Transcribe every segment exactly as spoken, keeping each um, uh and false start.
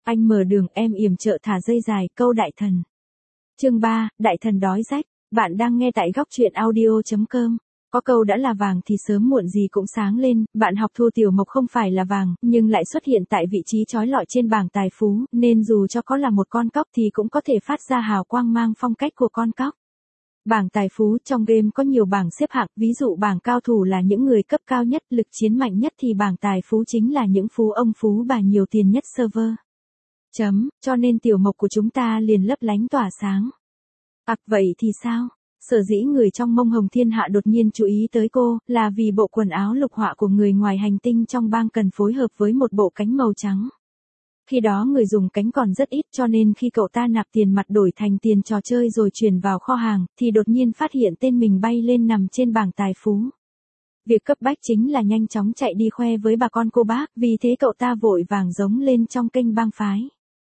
Anh mở đường, em yểm trợ thả dây dài, câu đại thần. Chương ba, đại thần đói rách. Bạn đang nghe tại góc truyện audio chấm com. Có câu đã là vàng thì sớm muộn gì cũng sáng lên, bạn học Thu Tiểu Mộc không phải là vàng, nhưng lại xuất hiện tại vị trí chói lọi trên bảng tài phú, nên dù cho có là một con cóc thì cũng có thể phát ra hào quang mang phong cách của con cóc. Bảng tài phú trong game có nhiều bảng xếp hạng, ví dụ bảng cao thủ là những người cấp cao nhất, lực chiến mạnh nhất thì bảng tài phú chính là những phú ông phú bà nhiều tiền nhất server. Chấm, cho nên Tiểu Mộc của chúng ta liền lấp lánh tỏa sáng. Ặc vậy thì sao? Sở dĩ người trong Mông Hồng Thiên Hạ đột nhiên chú ý tới cô, là vì bộ quần áo lục họa của người ngoài hành tinh trong bang cần phối hợp với một bộ cánh màu trắng. Khi đó người dùng cánh còn rất ít, cho nên khi cậu ta nạp tiền mặt đổi thành tiền trò chơi rồi chuyển vào kho hàng, thì đột nhiên phát hiện tên mình bay lên nằm trên bảng tài phú. Việc cấp bách chính là nhanh chóng chạy đi khoe với bà con cô bác, vì thế cậu ta vội vàng giống lên trong kênh bang phái.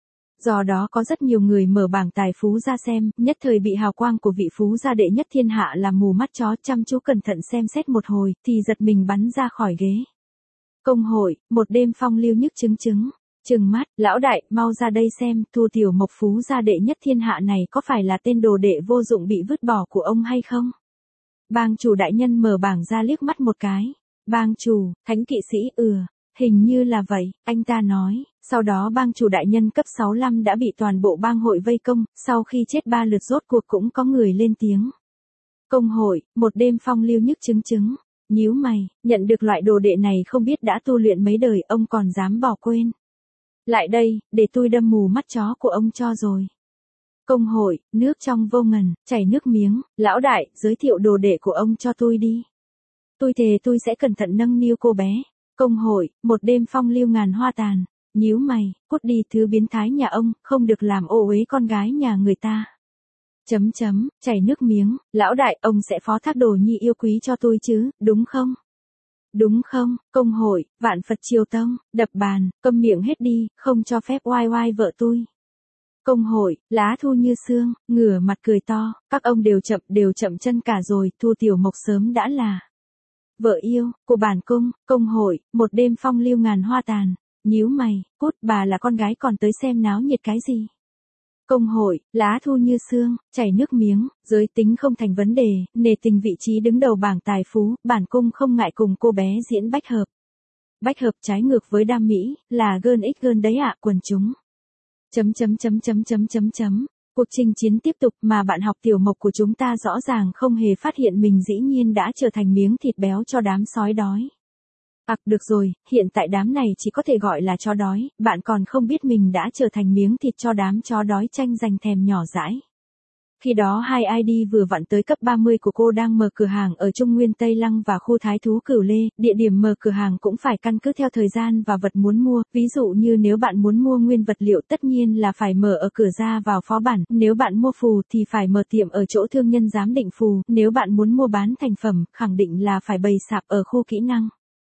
Do đó có rất nhiều người mở bảng tài phú ra xem, nhất thời bị hào quang của vị phú gia đệ nhất thiên hạ làm mù mắt chó, chăm chú cẩn thận xem xét một hồi, thì giật mình bắn ra khỏi ghế. Công hội, một đêm phong lưu nhức chứng chứng. Trừng mắt, lão đại, mau ra đây xem, Thu Tiểu Mộc phú gia đệ nhất thiên hạ này có phải là tên đồ đệ vô dụng bị vứt bỏ của ông hay không? Bang chủ đại nhân mở bảng ra liếc mắt một cái. Bang chủ, thánh kỵ sĩ, ừ, hình như là vậy, anh ta nói. Sau đó bang chủ đại nhân cấp sáu mươi lăm đã bị toàn bộ bang hội vây công, sau khi chết ba lượt rốt cuộc cũng có người lên tiếng. Công hội, một đêm phong lưu nhức chứng chứng. Nhíu mày, nhận được loại đồ đệ này không biết đã tu luyện mấy đời, ông còn dám bỏ quên. Lại đây, để tôi đâm mù mắt chó của ông cho rồi. Công hội, nước trong vô ngần, chảy nước miếng, lão đại, giới thiệu đồ đệ của ông cho tôi đi. Tôi thề tôi sẽ cẩn thận nâng niu cô bé. Công hội, một đêm phong lưu ngàn hoa tàn. Nhíu mày, cút đi thứ biến thái nhà ông, không được làm ô uế con gái nhà người ta. Chấm chấm, chảy nước miếng, lão đại, ông sẽ phó thác đồ nhi yêu quý cho tôi chứ, đúng không? Đúng không? Công hội, vạn Phật triều tông, đập bàn, câm miệng hết đi, không cho phép oai oai vợ tôi. Công hội, lá thu như sương, ngửa mặt cười to, các ông đều chậm, đều chậm chân cả rồi, Thu Tiểu Mộc sớm đã là vợ yêu của bản cung. Công hội, một đêm phong lưu ngàn hoa tàn. Nhíu mày, cút, bà là con gái còn tới xem náo nhiệt cái gì? Công hội, lá thu như sương, chảy nước miếng, giới tính không thành vấn đề, nề tình vị trí đứng đầu bảng tài phú, bản cung không ngại cùng cô bé diễn bách hợp. Bách hợp trái ngược với đam mỹ, là gơn ích gơn đấy ạ, quần chúng. Chấm chấm chấm chấm chấm chấm chấm. Cuộc chinh chiến tiếp tục mà bạn học Tiểu Mộc của chúng ta rõ ràng không hề phát hiện mình dĩ nhiên đã trở thành miếng thịt béo cho đám sói đói. Ặc được rồi, hiện tại đám này chỉ có thể gọi là chó đói, bạn còn không biết mình đã trở thành miếng thịt cho đám chó đói tranh giành thèm nhỏ dãi. Khi đó hai i đê vừa vặn tới cấp ba mươi của cô đang mở cửa hàng ở Trung Nguyên Tây Lăng và khu Thái Thú Cửu Lê, địa điểm mở cửa hàng cũng phải căn cứ theo thời gian và vật muốn mua, ví dụ như nếu bạn muốn mua nguyên vật liệu tất nhiên là phải mở ở cửa ra vào phó bản, nếu bạn mua phù thì phải mở tiệm ở chỗ thương nhân giám định phù, nếu bạn muốn mua bán thành phẩm, khẳng định là phải bày sạp ở khu kỹ năng.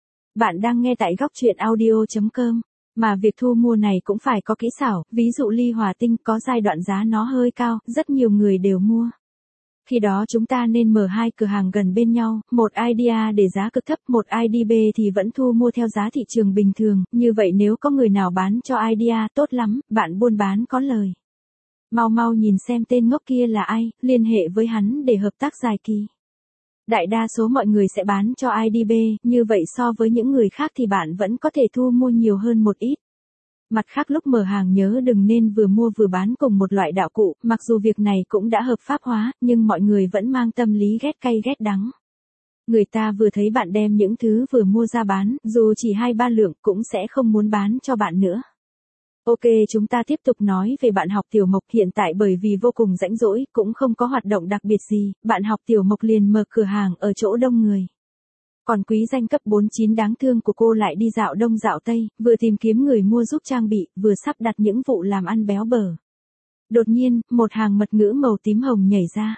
Bạn đang nghe tại góc truyện audio chấm com, mà việc thu mua này cũng phải có kỹ xảo, ví dụ ly hòa tinh có giai đoạn giá nó hơi cao, rất nhiều người đều mua. Khi đó chúng ta nên mở hai cửa hàng gần bên nhau, một i đê A để giá cực thấp, một i đê B thì vẫn thu mua theo giá thị trường bình thường, như vậy nếu có người nào bán cho i đê A tốt lắm, bạn buôn bán có lời. Mau mau nhìn xem tên ngốc kia là ai, liên hệ với hắn để hợp tác dài kỳ. Đại đa số mọi người sẽ bán cho i đê B, như vậy so với những người khác thì bạn vẫn có thể thu mua nhiều hơn một ít. Mặt khác lúc mở hàng nhớ đừng nên vừa mua vừa bán cùng một loại đạo cụ, mặc dù việc này cũng đã hợp pháp hóa, nhưng mọi người vẫn mang tâm lý ghét cay ghét đắng. Người ta vừa thấy bạn đem những thứ vừa mua ra bán, dù chỉ hai ba lượng cũng sẽ không muốn bán cho bạn nữa. Ok, chúng ta tiếp tục nói về bạn học Tiểu Mộc. Hiện tại bởi vì vô cùng rãnh rỗi, cũng không có hoạt động đặc biệt gì, bạn học Tiểu Mộc liền mở cửa hàng ở chỗ đông người. Còn quý danh cấp bốn mươi chín đáng thương của cô lại đi dạo đông dạo tây, vừa tìm kiếm người mua giúp trang bị, vừa sắp đặt những vụ làm ăn béo bở. Đột nhiên, một hàng mật ngữ màu tím hồng nhảy ra.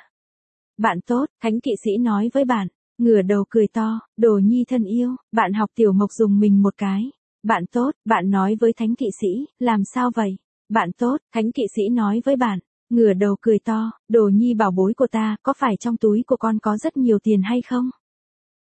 Bạn tốt, thánh kỵ sĩ nói với bạn, ngửa đầu cười to, đồ nhi thân yêu, bạn học Tiểu Mộc dùng mình một cái. Bạn tốt, bạn nói với thánh kỵ sĩ, làm sao vậy? Bạn tốt, thánh kỵ sĩ nói với bạn, ngửa đầu cười to, đồ nhi bảo bối của ta, có phải trong túi của con có rất nhiều tiền hay không?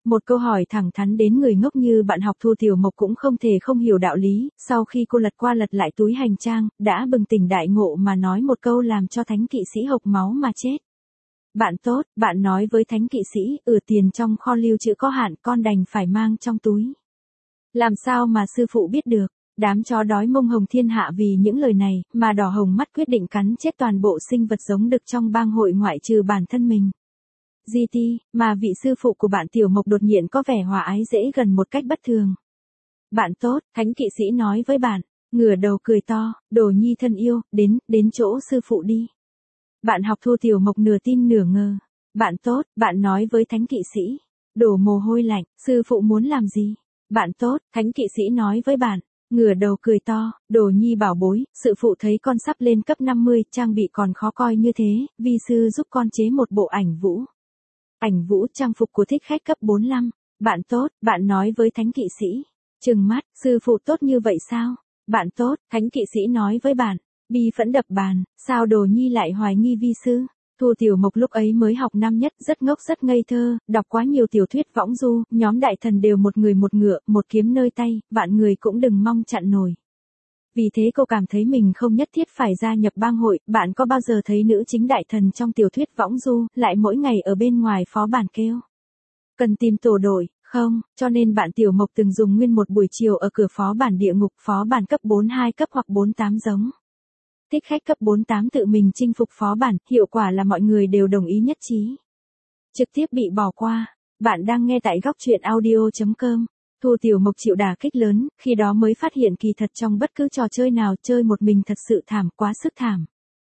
Một câu hỏi thẳng thắn đến người ngốc như bạn học Thu Tiểu Mộc cũng không thể không hiểu đạo lý, sau khi cô lật qua lật lại túi hành trang, đã bừng tỉnh đại ngộ mà nói một câu làm cho thánh kỵ sĩ hộc máu mà chết. Bạn tốt, bạn nói với thánh kỵ sĩ, ừ tiền trong kho lưu trữ có hạn, con đành phải mang trong túi. Làm sao mà sư phụ biết được, đám chó đói mông hồng thiên hạ vì những lời này, mà đỏ hồng mắt quyết định cắn chết toàn bộ sinh vật giống đực trong bang hội ngoại trừ bản thân mình. giê tê, mà vị sư phụ của bạn Tiểu Mộc đột nhiên có vẻ hòa ái dễ gần một cách bất thường. Bạn tốt, thánh kỵ sĩ nói với bạn, ngửa đầu cười to, Đồ Nhi thân yêu, đến, đến chỗ sư phụ đi. Bạn học Thu Tiểu Mộc nửa tin nửa ngờ. Bạn tốt, bạn nói với thánh kỵ sĩ, đổ mồ hôi lạnh, sư phụ muốn làm gì? Bạn tốt, thánh kỵ sĩ nói với bạn, ngửa đầu cười to, Đồ Nhi bảo bối, sư phụ thấy con sắp lên cấp năm mươi, trang bị còn khó coi như thế, vi sư giúp con chế một bộ ảnh vũ. Ảnh vũ trang phục của thích khách cấp bốn mươi lăm. Bạn tốt, bạn nói với thánh kỵ sĩ. Trừng mắt, sư phụ tốt như vậy sao? Bạn tốt, thánh kỵ sĩ nói với bạn. Bi phẫn đập bàn, sao Đồ Nhi lại hoài nghi vi sư? Thu Tiểu Mộc lúc ấy mới học năm nhất, rất ngốc rất ngây thơ, đọc quá nhiều tiểu thuyết võng du, nhóm đại thần đều một người một ngựa, một kiếm nơi tay, vạn người cũng đừng mong chặn nổi. Vì thế cô cảm thấy mình không nhất thiết phải gia nhập bang hội. Bạn có bao giờ thấy nữ chính đại thần trong tiểu thuyết võng du, lại mỗi ngày ở bên ngoài phó bản kêu cần tìm tổ đội, không, cho nên bạn Tiểu Mộc từng dùng nguyên một buổi chiều ở cửa phó bản địa ngục, phó bản cấp bốn mươi hai cấp hoặc bốn mươi tám giống. Thích khách cấp bốn mươi tám tự mình chinh phục phó bản, hiệu quả là mọi người đều đồng ý nhất trí. Trực tiếp bị bỏ qua. Bạn đang nghe tại góc truyện audio chấm com. Thu Tiểu Mộc chịu đả kích lớn, khi đó mới phát hiện kỳ thật trong bất cứ trò chơi nào chơi một mình thật sự thảm, quá sức thảm.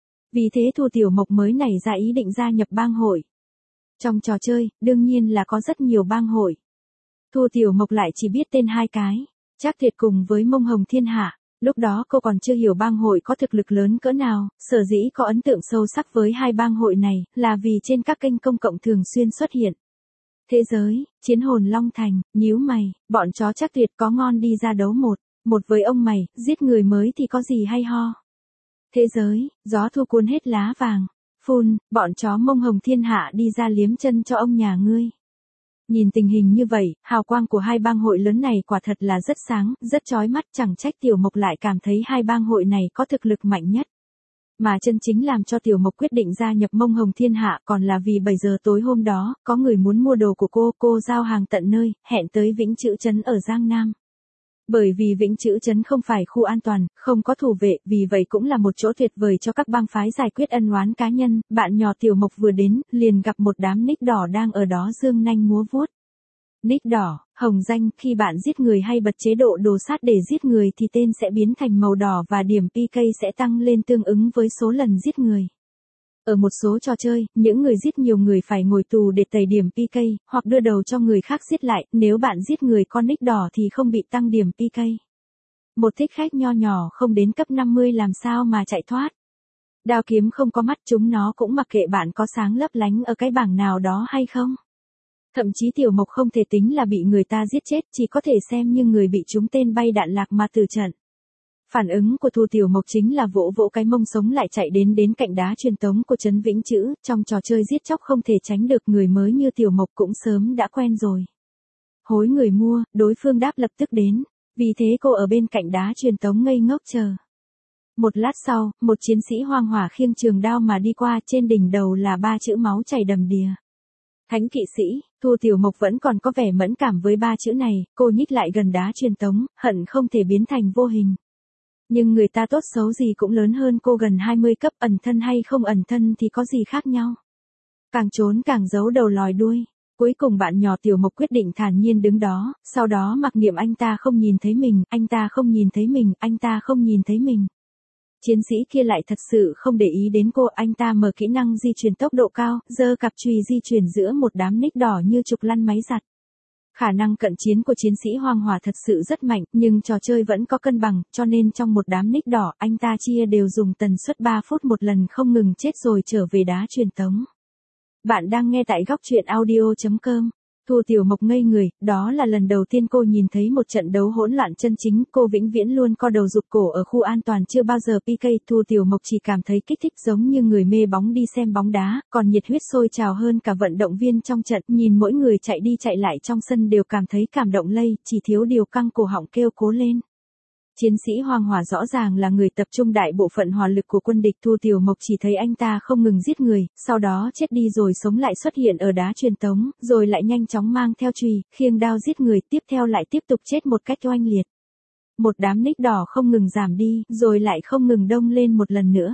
Vì thế Thu Tiểu Mộc mới nảy ra ý định gia nhập bang hội. Trong trò chơi, đương nhiên là có rất nhiều bang hội. Thu Tiểu Mộc lại chỉ biết tên hai cái, Trác Thiệt cùng với Mông Hồng Thiên Hạ. Lúc đó cô còn chưa hiểu bang hội có thực lực lớn cỡ nào, sở dĩ có ấn tượng sâu sắc với hai bang hội này, là vì trên các kênh công cộng thường xuyên xuất hiện. Thế giới, chiến hồn Long Thành, nhíu mày, bọn chó Trác Tuyệt có ngon đi ra đấu một, một với ông mày, giết người mới thì có gì hay ho. Thế giới, gió thu cuốn hết lá vàng, phun, bọn chó Mông Hồng Thiên Hạ đi ra liếm chân cho ông nhà ngươi. Nhìn tình hình như vậy, hào quang của hai bang hội lớn này quả thật là rất sáng, rất chói mắt, chẳng trách Tiểu Mộc lại cảm thấy hai bang hội này có thực lực mạnh nhất. Mà chân chính làm cho Tiểu Mộc quyết định gia nhập Mông Hồng Thiên Hạ còn là vì bảy giờ tối hôm đó, có người muốn mua đồ của cô, cô giao hàng tận nơi, hẹn tới Vĩnh Chữ Trấn ở Giang Nam. Bởi vì Vĩnh Chữ Trấn không phải khu an toàn, không có thủ vệ, vì vậy cũng là một chỗ tuyệt vời cho các bang phái giải quyết ân oán cá nhân. Bạn nhỏ Tiểu Mộc vừa đến, liền gặp một đám nick đỏ đang ở đó dương nanh múa vuốt. Nick đỏ, hồng danh, khi bạn giết người hay bật chế độ đồ sát để giết người thì tên sẽ biến thành màu đỏ và điểm pê ca sẽ tăng lên tương ứng với số lần giết người. Ở một số trò chơi, những người giết nhiều người phải ngồi tù để tẩy điểm pê ca, hoặc đưa đầu cho người khác giết lại, nếu bạn giết người con nick đỏ thì không bị tăng điểm pê ca. Một thích khách nho nhỏ không đến cấp năm mươi làm sao mà chạy thoát. Đao kiếm không có mắt, chúng nó cũng mặc kệ bạn có sáng lấp lánh ở cái bảng nào đó hay không. Thậm chí Tiểu Mộc không thể tính là bị người ta giết chết, chỉ có thể xem như người bị trúng tên bay đạn lạc mà tử trận. Phản ứng của Thu Tiểu Mộc chính là vỗ vỗ cái mông sống lại chạy đến đến cạnh đá truyền tống của trấn Vĩnh Chữ, trong trò chơi giết chóc không thể tránh được, người mới như Tiểu Mộc cũng sớm đã quen rồi. Hối người mua, đối phương đáp lập tức đến, vì thế cô ở bên cạnh đá truyền tống ngây ngốc chờ. Một lát sau, một chiến sĩ hoang hỏa khiêng trường đao mà đi qua, trên đỉnh đầu là ba chữ máu chảy đầm đìa. Thánh kỵ sĩ. Thu Tiểu Mộc vẫn còn có vẻ mẫn cảm với ba chữ này, cô nhích lại gần đá truyền tống, hận không thể biến thành vô hình. Nhưng người ta tốt xấu gì cũng lớn hơn cô gần hai mươi cấp, ẩn thân hay không ẩn thân thì có gì khác nhau. Càng trốn càng giấu đầu lòi đuôi. Cuối cùng bạn nhỏ Tiểu Mộc quyết định thản nhiên đứng đó, sau đó mặc niệm anh ta không nhìn thấy mình, anh ta không nhìn thấy mình, anh ta không nhìn thấy mình. Chiến sĩ kia lại thật sự không để ý đến cô, anh ta mở kỹ năng di chuyển tốc độ cao, giơ cặp chùy di chuyển giữa một đám nick đỏ như trục lăn máy giặt. Khả năng cận chiến của chiến sĩ hoang hỏa thật sự rất mạnh, nhưng trò chơi vẫn có cân bằng, cho nên trong một đám nick đỏ, anh ta chia đều dùng tần suất ba phút một lần không ngừng chết rồi trở về đá truyền tống. Bạn đang nghe tại góc truyện audio chấm com. Thu Tiểu Mộc ngây người, đó là lần đầu tiên cô nhìn thấy một trận đấu hỗn loạn chân chính, cô vĩnh viễn luôn co đầu rụt cổ ở khu an toàn chưa bao giờ pê ca, Thu Tiểu Mộc chỉ cảm thấy kích thích giống như người mê bóng đi xem bóng đá, còn nhiệt huyết sôi trào hơn cả vận động viên trong trận, nhìn mỗi người chạy đi chạy lại trong sân đều cảm thấy cảm động lây, chỉ thiếu điều căng cổ họng kêu cố lên. Chiến sĩ Hoàng Hỏa rõ ràng là người tập trung đại bộ phận hỏa lực của quân địch, Thu Tiểu Mộc chỉ thấy anh ta không ngừng giết người, sau đó chết đi rồi sống lại xuất hiện ở đá truyền tống, rồi lại nhanh chóng mang theo chùy, khiêng đao giết người, tiếp theo lại tiếp tục chết một cách oanh liệt. Một đám nick đỏ không ngừng giảm đi, rồi lại không ngừng đông lên một lần nữa.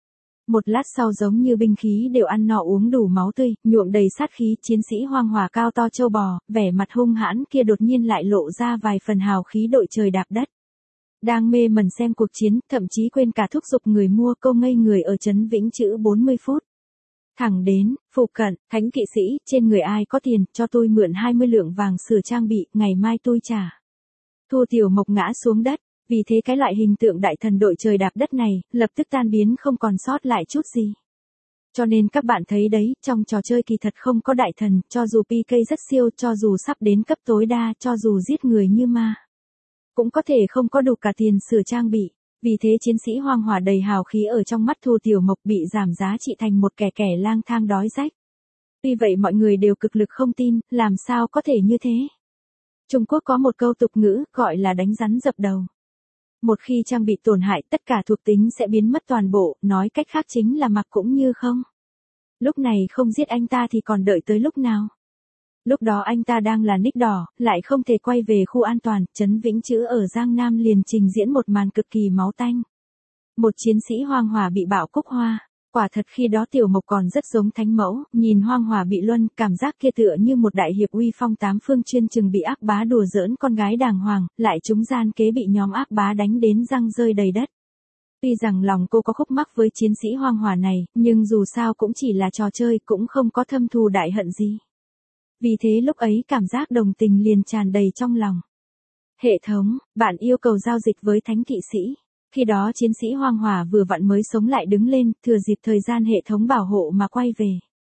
Một lát sau giống như binh khí đều ăn no uống đủ máu tươi, nhuộm đầy sát khí, chiến sĩ Hoàng Hỏa cao to trâu bò, vẻ mặt hung hãn kia đột nhiên lại lộ ra vài phần hào khí đội trời đạp đất. Đang mê mẩn xem cuộc chiến, thậm chí quên cả thúc giục người mua, câu ngây người ở trấn Vĩnh Chữ bốn mươi phút. Thẳng đến, phụ cận, thánh kỵ sĩ, trên người ai có tiền, cho tôi mượn hai mươi lượng vàng sửa trang bị, ngày mai tôi trả. Thu Tiểu Mộc ngã xuống đất, vì thế cái loại hình tượng đại thần đội trời đạp đất này, lập tức tan biến không còn sót lại chút gì. Cho nên các bạn thấy đấy, trong trò chơi kỳ thật không có đại thần, cho dù pê ca rất siêu, cho dù sắp đến cấp tối đa, cho dù giết người như ma. Cũng có thể không có đủ cả tiền sửa trang bị, vì thế chiến sĩ Hoàng Hỏa đầy hào khí ở trong mắt Thu Tiểu Mộc bị giảm giá trị thành một kẻ kẻ lang thang đói rách. Tuy vậy mọi người đều cực lực không tin, làm sao có thể như thế. Trung Quốc có một câu tục ngữ, gọi là đánh rắn dập đầu. Một khi trang bị tổn hại, tất cả thuộc tính sẽ biến mất toàn bộ, nói cách khác chính là mặc cũng như không. Lúc này không giết anh ta thì còn đợi tới lúc nào? Lúc đó anh ta đang là nick đỏ, lại không thể quay về khu an toàn, trấn Vĩnh Chữ ở Giang Nam liền trình diễn một màn cực kỳ máu tanh. Một chiến sĩ Hoàng Hỏa bị bạo cúc hoa, quả thật khi đó Tiểu Mộc còn rất giống thánh mẫu, nhìn Hoàng Hỏa bị luân, cảm giác kia tựa như một đại hiệp uy phong tám phương chuyên chừng bị ác bá đùa giỡn con gái đàng hoàng, lại chúng gian kế bị nhóm ác bá đánh đến răng rơi đầy đất. Tuy rằng lòng cô có khúc mắc với chiến sĩ Hoàng Hỏa này, nhưng dù sao cũng chỉ là trò chơi, cũng không có thâm thù đại hận gì. Vì thế lúc ấy cảm giác đồng tình liền tràn đầy trong lòng. Hệ thống, bạn yêu cầu giao dịch với thánh kỵ sĩ. Khi đó chiến sĩ Hoàng Hỏa vừa vặn mới sống lại đứng lên, thừa dịp thời gian hệ thống bảo hộ mà quay về.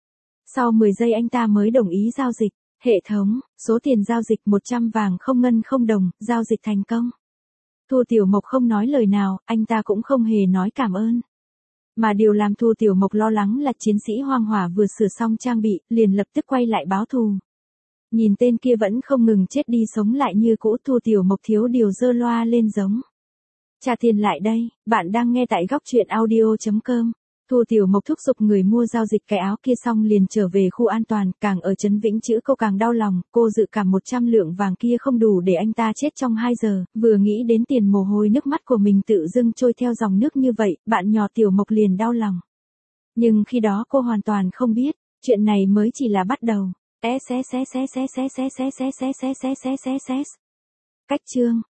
Sau mười giây anh ta mới đồng ý giao dịch. Hệ thống, số tiền giao dịch một trăm vàng không ngân không đồng, giao dịch thành công. Thu Tiểu Mộc không nói lời nào, anh ta cũng không hề nói cảm ơn. Mà điều làm Thu Tiểu Mộc lo lắng là chiến sĩ Hoàng Hỏa vừa sửa xong trang bị, liền lập tức quay lại báo thù. Nhìn tên kia vẫn không ngừng chết đi sống lại như cũ, Thu Tiểu Mộc thiếu điều giơ loa lên giống. Trả tiền lại đây, bạn đang nghe tại góc truyện audio chấm com. Thu Tiểu Mộc thúc giục người mua giao dịch cái áo kia xong liền trở về khu an toàn, càng ở trấn Vĩnh Chữ cô càng đau lòng, cô dự cảm một trăm lượng vàng kia không đủ để anh ta chết trong hai giờ, vừa nghĩ đến tiền mồ hôi nước mắt của mình tự dưng trôi theo dòng nước như vậy, bạn nhỏ Tiểu Mộc liền đau lòng. Nhưng khi đó cô hoàn toàn không biết, chuyện này mới chỉ là bắt đầu. Cách chương